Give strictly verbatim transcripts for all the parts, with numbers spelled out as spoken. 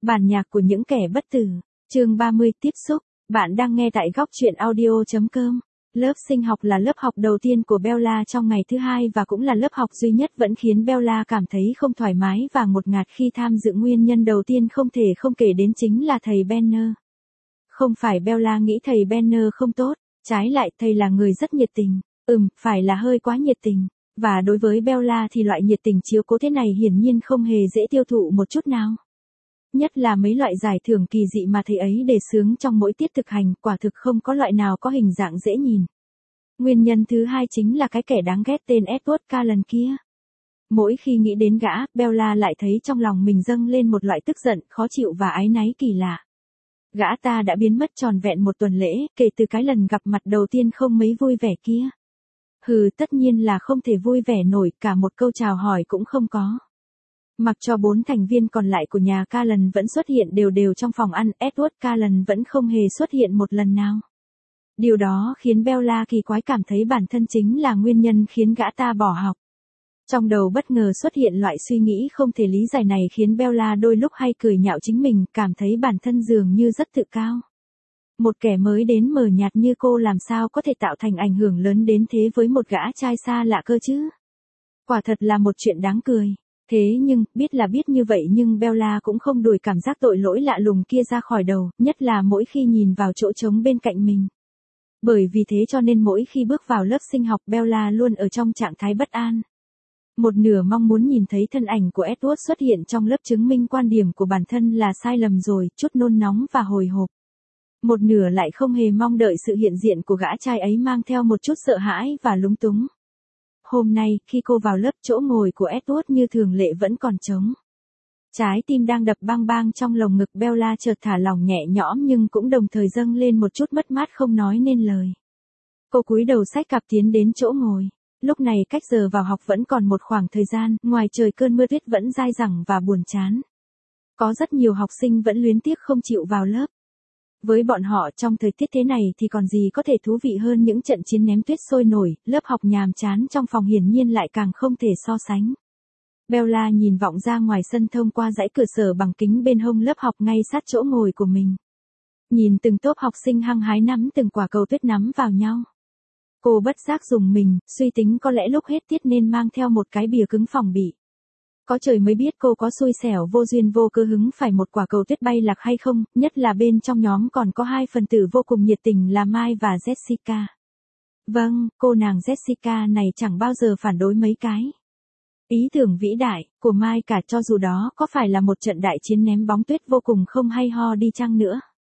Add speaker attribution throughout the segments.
Speaker 1: Bản nhạc của những kẻ bất tử. Chương ba mươi tiếp xúc. Bạn đang nghe tại góc truyện audio chấm com. Lớp sinh học là lớp học đầu tiên của Bella trong ngày thứ hai và cũng là lớp học duy nhất vẫn khiến Bella cảm thấy không thoải mái và ngột ngạt khi tham dự. Nguyên nhân đầu tiên không thể không kể đến chính là thầy Banner. Không phải Bella nghĩ thầy Banner không tốt, trái lại thầy là người rất nhiệt tình. Ừm, phải là hơi quá nhiệt tình. Và đối với Bella thì loại nhiệt tình chiếu cố thế này hiển nhiên không hề dễ tiêu thụ một chút nào. Nhất là mấy loại giải thưởng kỳ dị mà thầy ấy đề xướng trong mỗi tiết thực hành, quả thực không có loại nào có hình dạng dễ nhìn. Nguyên nhân thứ hai chính là cái kẻ đáng ghét tên Edward Cullen kia. Mỗi khi nghĩ đến gã, Bella lại thấy trong lòng mình dâng lên một loại tức giận, khó chịu và áy náy kỳ lạ. Gã ta đã biến mất tròn vẹn một tuần lễ, kể từ cái lần gặp mặt đầu tiên không mấy vui vẻ kia. Hừ, tất nhiên là không thể vui vẻ nổi, cả một câu chào hỏi cũng không có. Mặc cho bốn thành viên còn lại của nhà Cullen vẫn xuất hiện đều đều trong phòng ăn, Edward Cullen vẫn không hề xuất hiện một lần nào. Điều đó khiến Bella kỳ quái, cảm thấy bản thân chính là nguyên nhân khiến gã ta bỏ học. Trong đầu bất ngờ xuất hiện loại suy nghĩ không thể lý giải này khiến Bella đôi lúc hay cười nhạo chính mình, cảm thấy bản thân dường như rất tự cao. Một kẻ mới đến mờ nhạt như cô làm sao có thể tạo thành ảnh hưởng lớn đến thế với một gã trai xa lạ cơ chứ? Quả thật là một chuyện đáng cười. Thế nhưng, biết là biết như vậy nhưng Bella cũng không đuổi cảm giác tội lỗi lạ lùng kia ra khỏi đầu, nhất là mỗi khi nhìn vào chỗ trống bên cạnh mình. Bởi vì thế cho nên mỗi khi bước vào lớp sinh học Bella luôn ở trong trạng thái bất an. Một nửa mong muốn nhìn thấy thân ảnh của Edward xuất hiện trong lớp chứng minh quan điểm của bản thân là sai lầm rồi, chút nôn nóng và hồi hộp. Một nửa lại không hề mong đợi sự hiện diện của gã trai ấy mang theo một chút sợ hãi và lúng túng. Hôm nay, khi cô vào lớp, chỗ ngồi của Edward như thường lệ vẫn còn trống. Trái tim đang đập bang bang trong lồng ngực Bella chợt thả lỏng nhẹ nhõm nhưng cũng đồng thời dâng lên một chút mất mát không nói nên lời. Cô cúi đầu xách cặp tiến đến chỗ ngồi. Lúc này cách giờ vào học vẫn còn một khoảng thời gian, ngoài trời cơn mưa tuyết vẫn dai dẳng và buồn chán. Có rất nhiều học sinh vẫn luyến tiếc không chịu vào lớp. Với bọn họ trong thời tiết thế này thì còn gì có thể thú vị hơn những trận chiến ném tuyết sôi nổi, lớp học nhàm chán trong phòng hiển nhiên lại càng không thể so sánh. Bella nhìn vọng ra ngoài sân thông qua dãy cửa sổ bằng kính bên hông lớp học ngay sát chỗ ngồi của mình. Nhìn từng tốp học sinh hăng hái nắm từng quả cầu tuyết nắm vào nhau. Cô bất giác dùng mình, suy tính có lẽ lúc hết tiết nên mang theo một cái bìa cứng phòng bị. Có trời mới biết cô có xui xẻo vô duyên vô cớ hứng phải một quả cầu tuyết bay lạc hay không, nhất là bên trong nhóm còn có hai phần tử vô cùng nhiệt tình là Mai và Jessica. Vâng, cô nàng Jessica này chẳng bao giờ phản đối mấy cái ý tưởng vĩ đại của Mai cả, cho dù đó có phải là một trận đại chiến ném bóng tuyết vô cùng không hay ho đi chăng nữa.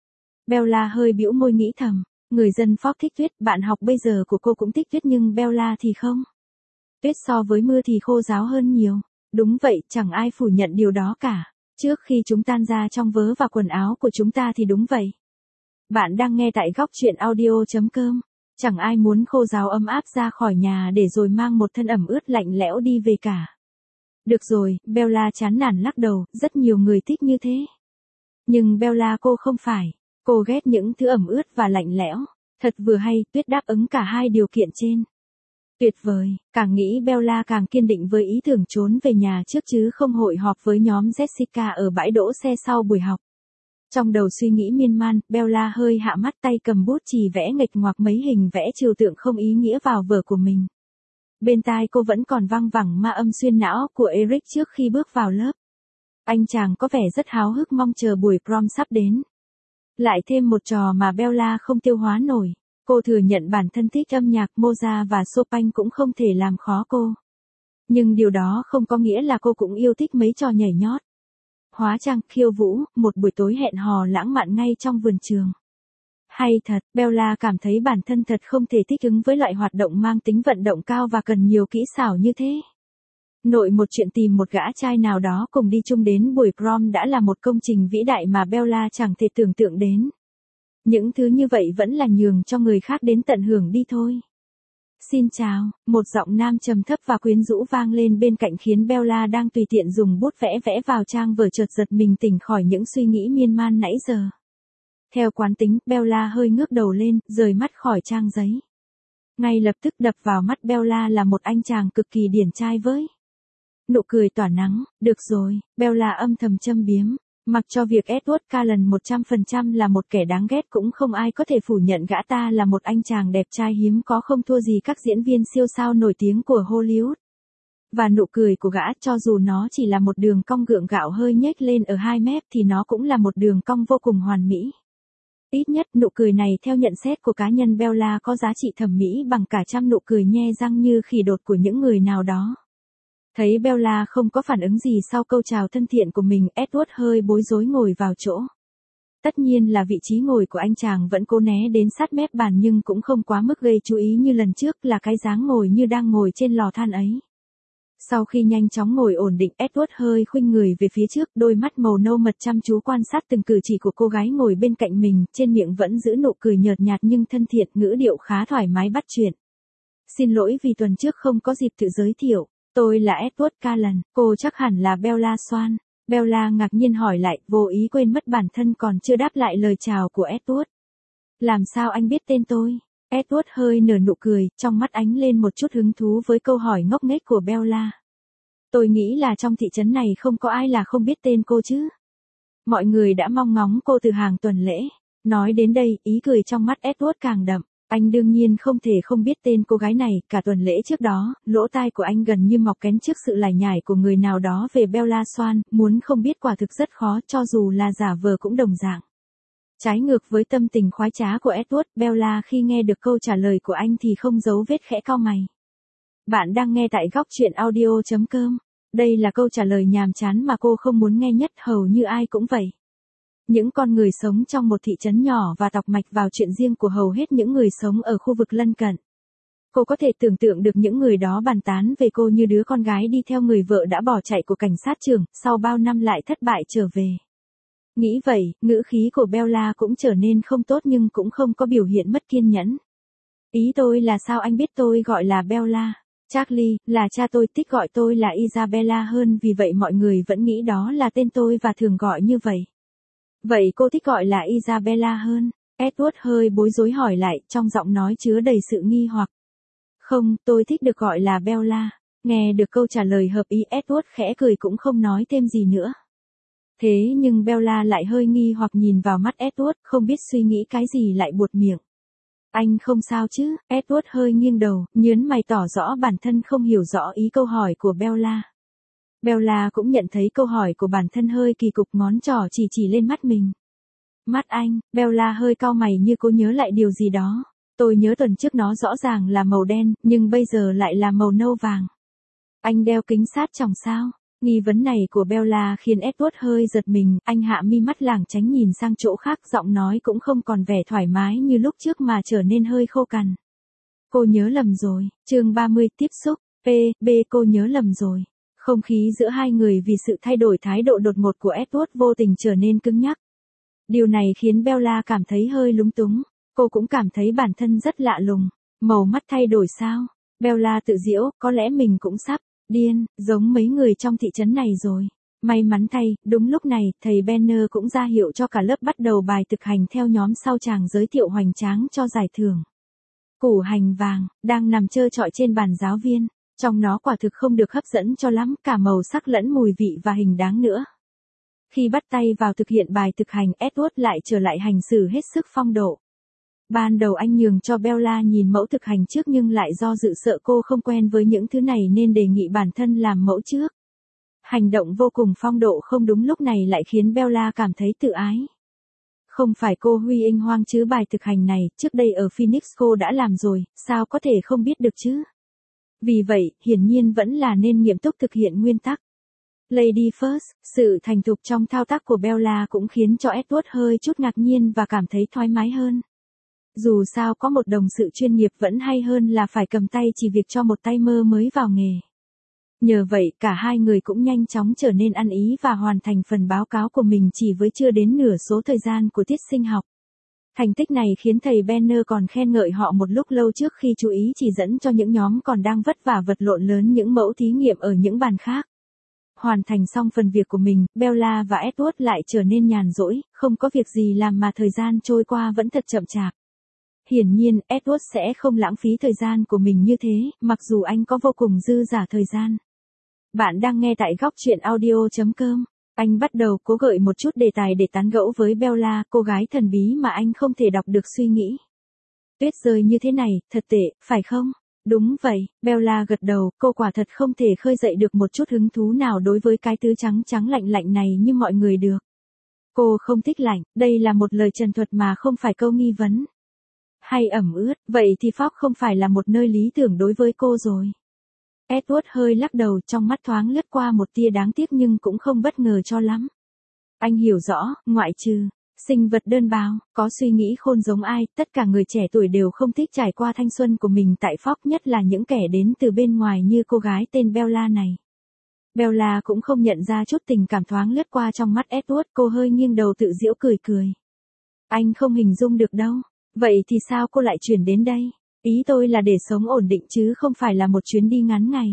Speaker 1: Bella hơi bĩu môi nghĩ thầm, người dân Fox thích tuyết, bạn học bây giờ của cô cũng thích tuyết nhưng Bella thì không. Tuyết so với mưa thì khô ráo hơn nhiều. Đúng vậy, chẳng ai phủ nhận điều đó cả. Trước khi chúng tan ra trong vớ và quần áo của chúng ta thì đúng vậy. Bạn đang nghe tại góc truyện audio chấm com. Chẳng ai muốn khô ráo ấm áp ra khỏi nhà để rồi mang một thân ẩm ướt lạnh lẽo đi về cả. Được rồi, Bella chán nản lắc đầu, rất nhiều người thích như thế. Nhưng Bella cô không phải. Cô ghét những thứ ẩm ướt và lạnh lẽo. Thật vừa hay, tuyết đáp ứng cả hai điều kiện trên. Tuyệt vời, càng nghĩ Bella càng kiên định với ý tưởng trốn về nhà trước chứ không hội họp với nhóm Jessica ở bãi đỗ xe sau buổi học. Trong đầu suy nghĩ miên man, Bella hơi hạ mắt, tay cầm bút chì vẽ nghịch ngoạc mấy hình vẽ trừu tượng không ý nghĩa vào vở của mình. Bên tai cô vẫn còn văng vẳng ma âm xuyên não của Eric trước khi bước vào lớp. Anh chàng có vẻ rất háo hức mong chờ buổi prom sắp đến. Lại thêm một trò mà Bella không tiêu hóa nổi. Cô thừa nhận bản thân thích âm nhạc, Mozart và Chopin cũng không thể làm khó cô. Nhưng điều đó không có nghĩa là cô cũng yêu thích mấy trò nhảy nhót, hóa trang, khiêu vũ, một buổi tối hẹn hò lãng mạn ngay trong vườn trường. Hay thật, Bella cảm thấy bản thân thật không thể thích ứng với loại hoạt động mang tính vận động cao và cần nhiều kỹ xảo như thế. Nội một chuyện tìm một gã trai nào đó cùng đi chung đến buổi prom đã là một công trình vĩ đại mà Bella chẳng thể tưởng tượng đến. Những thứ như vậy vẫn là nhường cho người khác đến tận hưởng đi thôi. Xin chào, một giọng nam trầm thấp và quyến rũ vang lên bên cạnh khiến Bella đang tùy tiện dùng bút vẽ vẽ vào trang vở chợt giật mình tỉnh khỏi những suy nghĩ miên man nãy giờ. Theo quán tính, Bella hơi ngước đầu lên, rời mắt khỏi trang giấy. Ngay lập tức đập vào mắt Bella là một anh chàng cực kỳ điển trai với nụ cười tỏa nắng. Được rồi, Bella âm thầm châm biếm. Mặc cho việc Edward Cullen một trăm phần trăm là một kẻ đáng ghét cũng không ai có thể phủ nhận gã ta là một anh chàng đẹp trai hiếm có không thua gì các diễn viên siêu sao nổi tiếng của Hollywood. Và nụ cười của gã cho dù nó chỉ là một đường cong gượng gạo hơi nhếch lên ở hai mép thì nó cũng là một đường cong vô cùng hoàn mỹ. Ít nhất nụ cười này theo nhận xét của cá nhân Bella có giá trị thẩm mỹ bằng cả trăm nụ cười nhe răng như khỉ đột của những người nào đó. Thấy Bella không có phản ứng gì sau câu chào thân thiện của mình, Edward hơi bối rối ngồi vào chỗ. Tất nhiên là vị trí ngồi của anh chàng vẫn cố né đến sát mép bàn nhưng cũng không quá mức gây chú ý như lần trước là cái dáng ngồi như đang ngồi trên lò than ấy. Sau khi nhanh chóng ngồi ổn định, Edward hơi khuynh người về phía trước, đôi mắt màu nâu mật chăm chú quan sát từng cử chỉ của cô gái ngồi bên cạnh mình, trên miệng vẫn giữ nụ cười nhợt nhạt nhưng thân thiện, ngữ điệu khá thoải mái bắt chuyện. Xin lỗi vì tuần trước không có dịp tự giới thiệu, tôi là Edward Cullen, cô chắc hẳn là Bella Swan. Bella ngạc nhiên hỏi lại, vô ý quên mất bản thân còn chưa đáp lại lời chào của Edward. Làm sao anh biết tên tôi? Edward hơi nở nụ cười, trong mắt ánh lên một chút hứng thú với câu hỏi ngốc nghếch của Bella. Tôi nghĩ là trong thị trấn này không có ai là không biết tên cô chứ. Mọi người đã mong ngóng cô từ hàng tuần lễ. Nói đến đây, ý cười trong mắt Edward càng đậm. Anh đương nhiên không thể không biết tên cô gái này, cả tuần lễ trước đó, lỗ tai của anh gần như mọc kén trước sự lải nhải của người nào đó về Bella Swan, muốn không biết quả thực rất khó, cho dù là giả vờ cũng đồng dạng. Trái ngược với tâm tình khoái trá của Edward, Bella khi nghe được câu trả lời của anh thì không giấu vết khẽ cau mày. Bạn đang nghe tại góc truyện audio chấm com. Đây là câu trả lời nhàm chán mà cô không muốn nghe nhất, hầu như ai cũng vậy. Những con người sống trong một thị trấn nhỏ và tọc mạch vào chuyện riêng của hầu hết những người sống ở khu vực lân cận. Cô có thể tưởng tượng được những người đó bàn tán về cô như đứa con gái đi theo người vợ đã bỏ chạy của cảnh sát trưởng, sau bao năm lại thất bại trở về. Nghĩ vậy, ngữ khí của Bella cũng trở nên không tốt nhưng cũng không có biểu hiện mất kiên nhẫn. Ý tôi là sao anh biết tôi gọi là Bella? Charlie, là cha tôi thích gọi tôi là Isabella hơn, vì vậy mọi người vẫn nghĩ đó là tên tôi và thường gọi như vậy. Vậy cô thích gọi là Isabella hơn? Edward hơi bối rối hỏi lại, trong giọng nói chứa đầy sự nghi hoặc. Không, tôi thích được gọi là Bella. Nghe được câu trả lời hợp ý, Edward khẽ cười cũng không nói thêm gì nữa. Thế nhưng Bella lại hơi nghi hoặc nhìn vào mắt Edward, không biết suy nghĩ cái gì lại buột miệng. Anh không sao chứ? Edward hơi nghiêng đầu, nhớn mày tỏ rõ bản thân không hiểu rõ ý câu hỏi của Bella. Bella cũng nhận thấy câu hỏi của bản thân hơi kỳ cục, ngón trỏ chỉ chỉ lên mắt mình. Mắt anh? Bella hơi cau mày như cố nhớ lại điều gì đó. Tôi nhớ tuần trước nó rõ ràng là màu đen, nhưng bây giờ lại là màu nâu vàng. Anh đeo kính sát tròng sao? Nghi vấn này của Bella khiến Edward hơi giật mình, anh hạ mi mắt lảng tránh nhìn sang chỗ khác, giọng nói cũng không còn vẻ thoải mái như lúc trước mà trở nên hơi khô cằn. Cô nhớ lầm rồi. Chương ba mươi, tiếp xúc. P, B cô nhớ lầm rồi. Không khí giữa hai người vì sự thay đổi thái độ đột ngột của Edward vô tình trở nên cứng nhắc. Điều này khiến Bella cảm thấy hơi lúng túng. Cô cũng cảm thấy bản thân rất lạ lùng. Màu mắt thay đổi sao? Bella tự giễu, có lẽ mình cũng sắp điên, giống mấy người trong thị trấn này rồi. May mắn thay, đúng lúc này, thầy Benner cũng ra hiệu cho cả lớp bắt đầu bài thực hành theo nhóm sau chàng giới thiệu hoành tráng cho giải thưởng. Củ hành vàng, đang nằm trơ trọi trên bàn giáo viên. Trong nó quả thực không được hấp dẫn cho lắm, cả màu sắc lẫn mùi vị và hình dáng nữa. Khi bắt tay vào thực hiện bài thực hành, Edward lại trở lại hành xử hết sức phong độ. Ban đầu anh nhường cho Bella nhìn mẫu thực hành trước nhưng lại do dự sợ cô không quen với những thứ này nên đề nghị bản thân làm mẫu trước. Hành động vô cùng phong độ không đúng lúc này lại khiến Bella cảm thấy tự ái. Không phải cô Huy Inh hoang chứ, bài thực hành này, trước đây ở Phoenix cô đã làm rồi, sao có thể không biết được chứ? Vì vậy, hiển nhiên vẫn là nên nghiêm túc thực hiện nguyên tắc. Lady first, sự thành thục trong thao tác của Bella cũng khiến cho Edward hơi chút ngạc nhiên và cảm thấy thoải mái hơn. Dù sao có một đồng sự chuyên nghiệp vẫn hay hơn là phải cầm tay chỉ việc cho một tay mơ mới vào nghề. Nhờ vậy cả hai người cũng nhanh chóng trở nên ăn ý và hoàn thành phần báo cáo của mình chỉ với chưa đến nửa số thời gian của tiết sinh học. Thành tích này khiến thầy Benner còn khen ngợi họ một lúc lâu trước khi chú ý chỉ dẫn cho những nhóm còn đang vất vả vật lộn lớn những mẫu thí nghiệm ở những bàn khác. Hoàn thành xong phần việc của mình, Bella và Edward lại trở nên nhàn rỗi, không có việc gì làm mà thời gian trôi qua vẫn thật chậm chạp. Hiển nhiên, Edward sẽ không lãng phí thời gian của mình như thế, mặc dù anh có vô cùng dư dả thời gian. Bạn đang nghe tại góc truyện audio chấm com. Anh bắt đầu cố gợi một chút đề tài để tán gẫu với Bella, cô gái thần bí mà anh không thể đọc được suy nghĩ. Tuyết rơi như thế này, thật tệ, phải không? Đúng vậy, Bella gật đầu, cô quả thật không thể khơi dậy được một chút hứng thú nào đối với cái thứ trắng trắng lạnh lạnh này như mọi người được. Cô không thích lạnh, đây là một lời trần thuật mà không phải câu nghi vấn. Hay ẩm ướt, vậy thì Pháp không phải là một nơi lý tưởng đối với cô rồi. Edward hơi lắc đầu, trong mắt thoáng lướt qua một tia đáng tiếc nhưng cũng không bất ngờ cho lắm. Anh hiểu rõ, ngoại trừ sinh vật đơn bào, có suy nghĩ khôn giống ai, tất cả người trẻ tuổi đều không thích trải qua thanh xuân của mình tại Pháp, nhất là những kẻ đến từ bên ngoài như cô gái tên Bella này. Bella cũng không nhận ra chút tình cảm thoáng lướt qua trong mắt Edward, cô hơi nghiêng đầu tự giễu cười cười. Anh không hình dung được đâu, vậy thì sao cô lại chuyển đến đây? Ý tôi là để sống ổn định chứ không phải là một chuyến đi ngắn ngày.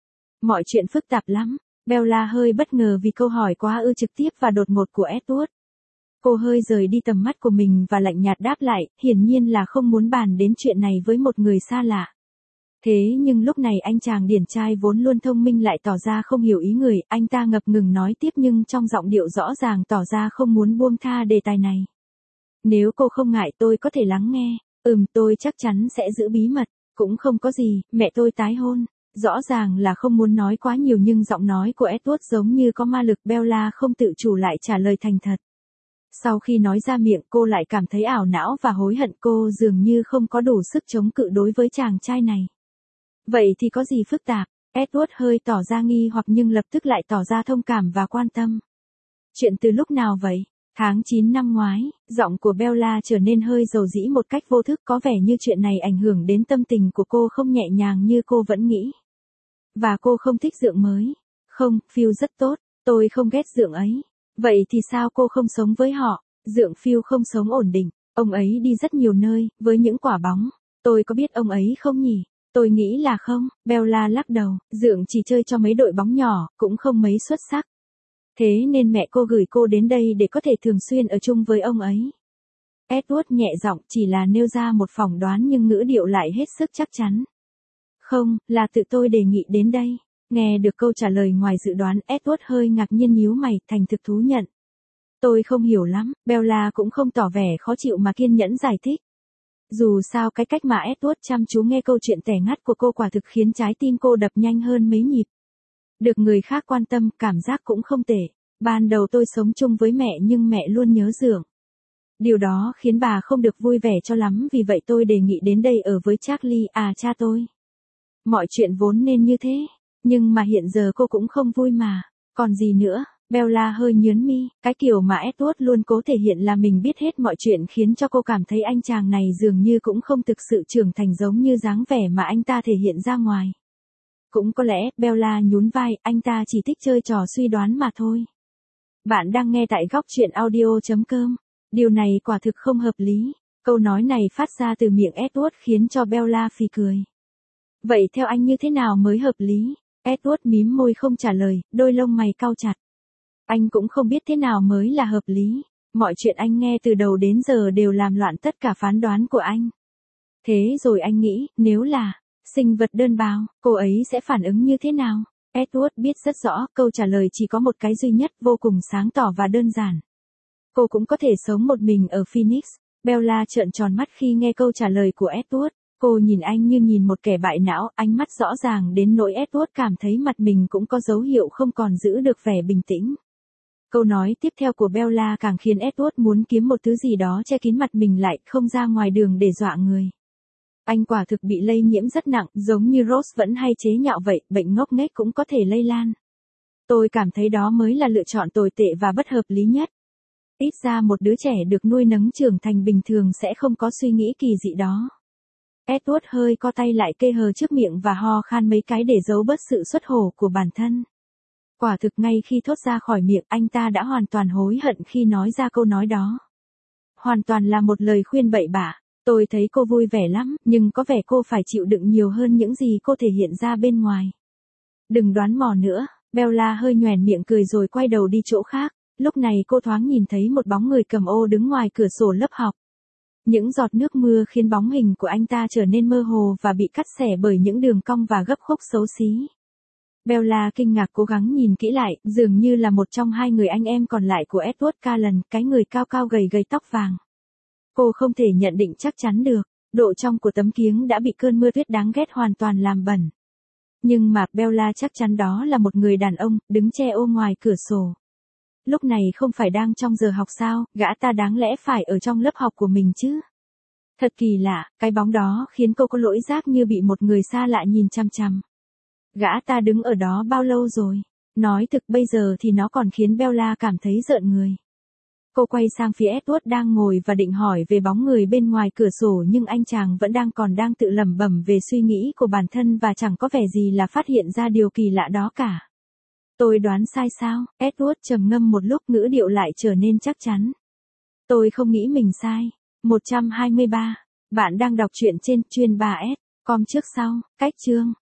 Speaker 1: Mọi chuyện phức tạp lắm, Bella hơi bất ngờ vì câu hỏi quá ư trực tiếp và đột ngột của Edward. Cô hơi rời đi tầm mắt của mình và lạnh nhạt đáp lại, hiển nhiên là không muốn bàn đến chuyện này với một người xa lạ. Thế nhưng lúc này anh chàng điển trai vốn luôn thông minh lại tỏ ra không hiểu ý người, anh ta ngập ngừng nói tiếp nhưng trong giọng điệu rõ ràng tỏ ra không muốn buông tha đề tài này. Nếu cô không ngại tôi có thể lắng nghe, ừm tôi chắc chắn sẽ giữ bí mật, cũng không có gì, mẹ tôi tái hôn. Rõ ràng là không muốn nói quá nhiều nhưng giọng nói của Edward giống như có ma lực, Bella không tự chủ lại trả lời thành thật. Sau khi nói ra miệng cô lại cảm thấy ảo não và hối hận, cô dường như không có đủ sức chống cự đối với chàng trai này. Vậy thì có gì phức tạp? Edward hơi tỏ ra nghi hoặc nhưng lập tức lại tỏ ra thông cảm và quan tâm. Chuyện từ lúc nào vậy? Tháng chín năm ngoái, giọng của Bella trở nên hơi dầu dĩ một cách vô thức, có vẻ như chuyện này ảnh hưởng đến tâm tình của cô không nhẹ nhàng như cô vẫn nghĩ. Và cô không thích dượng mới. Không, Phil rất tốt, tôi không ghét dượng ấy. Vậy thì sao cô không sống với họ? Dượng Phil không sống ổn định, ông ấy đi rất nhiều nơi, với những quả bóng. Tôi có biết ông ấy không nhỉ? Tôi nghĩ là không, Bella lắc đầu, dượng chỉ chơi cho mấy đội bóng nhỏ, cũng không mấy xuất sắc. Thế nên mẹ cô gửi cô đến đây để có thể thường xuyên ở chung với ông ấy. Edward nhẹ giọng, chỉ là nêu ra một phỏng đoán nhưng ngữ điệu lại hết sức chắc chắn. Không, là tự tôi đề nghị đến đây. Nghe được câu trả lời ngoài dự đoán, Edward hơi ngạc nhiên nhíu mày, thành thực thú nhận. Tôi không hiểu lắm, Bella cũng không tỏ vẻ khó chịu mà kiên nhẫn giải thích. Dù sao cái cách mà Edward chăm chú nghe câu chuyện tẻ ngắt của cô quả thực khiến trái tim cô đập nhanh hơn mấy nhịp. Được người khác quan tâm, cảm giác cũng không tệ. Ban đầu tôi sống chung với mẹ nhưng mẹ luôn nhớ dượng. Điều đó khiến bà không được vui vẻ cho lắm, vì vậy tôi đề nghị đến đây ở với Charlie, à cha tôi. Mọi chuyện vốn nên như thế, nhưng mà hiện giờ cô cũng không vui mà. Còn gì nữa? Bella hơi nhớn mi, cái kiểu mà Edward luôn cố thể hiện là mình biết hết mọi chuyện khiến cho cô cảm thấy anh chàng này dường như cũng không thực sự trưởng thành giống như dáng vẻ mà anh ta thể hiện ra ngoài. Cũng có lẽ, Bella nhún vai, anh ta chỉ thích chơi trò suy đoán mà thôi. Bạn đang nghe tại góc truyện audio chấm com. Điều này quả thực không hợp lý. Câu nói này phát ra từ miệng Edward khiến cho Bella phì cười. Vậy theo anh như thế nào mới hợp lý? Edward mím môi không trả lời, đôi lông mày cau chặt. Anh cũng không biết thế nào mới là hợp lý. Mọi chuyện anh nghe từ đầu đến giờ đều làm loạn tất cả phán đoán của anh. Thế rồi anh nghĩ, nếu là sinh vật đơn bào, cô ấy sẽ phản ứng như thế nào? Edward biết rất rõ, câu trả lời chỉ có một cái duy nhất, vô cùng sáng tỏ và đơn giản. Cô cũng có thể sống một mình ở Phoenix. Bella trợn tròn mắt khi nghe câu trả lời của Edward. Cô nhìn anh như nhìn một kẻ bại não, ánh mắt rõ ràng đến nỗi Edward cảm thấy mặt mình cũng có dấu hiệu không còn giữ được vẻ bình tĩnh. Câu nói tiếp theo của Bella càng khiến Edward muốn kiếm một thứ gì đó che kín mặt mình lại, không ra ngoài đường để dọa người. Anh quả thực bị lây nhiễm rất nặng, giống như Rose vẫn hay chế nhạo vậy, bệnh ngốc nghếch cũng có thể lây lan. Tôi cảm thấy đó mới là lựa chọn tồi tệ và bất hợp lý nhất. Ít ra một đứa trẻ được nuôi nấng trưởng thành bình thường sẽ không có suy nghĩ kỳ dị đó. Edward hơi co tay lại kê hờ trước miệng và ho khan mấy cái để giấu bớt sự xuất hổ của bản thân. Quả thực ngay khi thốt ra khỏi miệng, anh ta đã hoàn toàn hối hận khi nói ra câu nói đó. Hoàn toàn là một lời khuyên bậy bạ. Tôi thấy cô vui vẻ lắm, nhưng có vẻ cô phải chịu đựng nhiều hơn những gì cô thể hiện ra bên ngoài. Đừng đoán mò nữa, Bella hơi nhoẻn miệng cười rồi quay đầu đi chỗ khác. Lúc này cô thoáng nhìn thấy một bóng người cầm ô đứng ngoài cửa sổ lớp học. Những giọt nước mưa khiến bóng hình của anh ta trở nên mơ hồ và bị cắt xẻ bởi những đường cong và gấp khúc xấu xí. Bella kinh ngạc cố gắng nhìn kỹ lại, dường như là một trong hai người anh em còn lại của Edward Cullen, cái người cao cao gầy gầy tóc vàng. Cô không thể nhận định chắc chắn được, độ trong của tấm kiếng đã bị cơn mưa tuyết đáng ghét hoàn toàn làm bẩn. Nhưng mà Bella chắc chắn đó là một người đàn ông, đứng che ô ngoài cửa sổ. Lúc này không phải đang trong giờ học sao, gã ta đáng lẽ phải ở trong lớp học của mình chứ. Thật kỳ lạ, cái bóng đó khiến cô có lỗi giác như bị một người xa lạ nhìn chằm chằm. Gã ta đứng ở đó bao lâu rồi? Nói thực bây giờ thì nó còn khiến Bella cảm thấy rợn người. Cô quay sang phía Edward đang ngồi và định hỏi về bóng người bên ngoài cửa sổ nhưng anh chàng vẫn đang còn đang tự lẩm bẩm về suy nghĩ của bản thân và chẳng có vẻ gì là phát hiện ra điều kỳ lạ đó cả. Tôi đoán sai sao? Edward trầm ngâm một lúc, ngữ điệu lại trở nên chắc chắn. Tôi không nghĩ mình sai. một trăm hai mươi ba. Bạn đang đọc truyện trên chuyên ba S com trước sau, cách chương.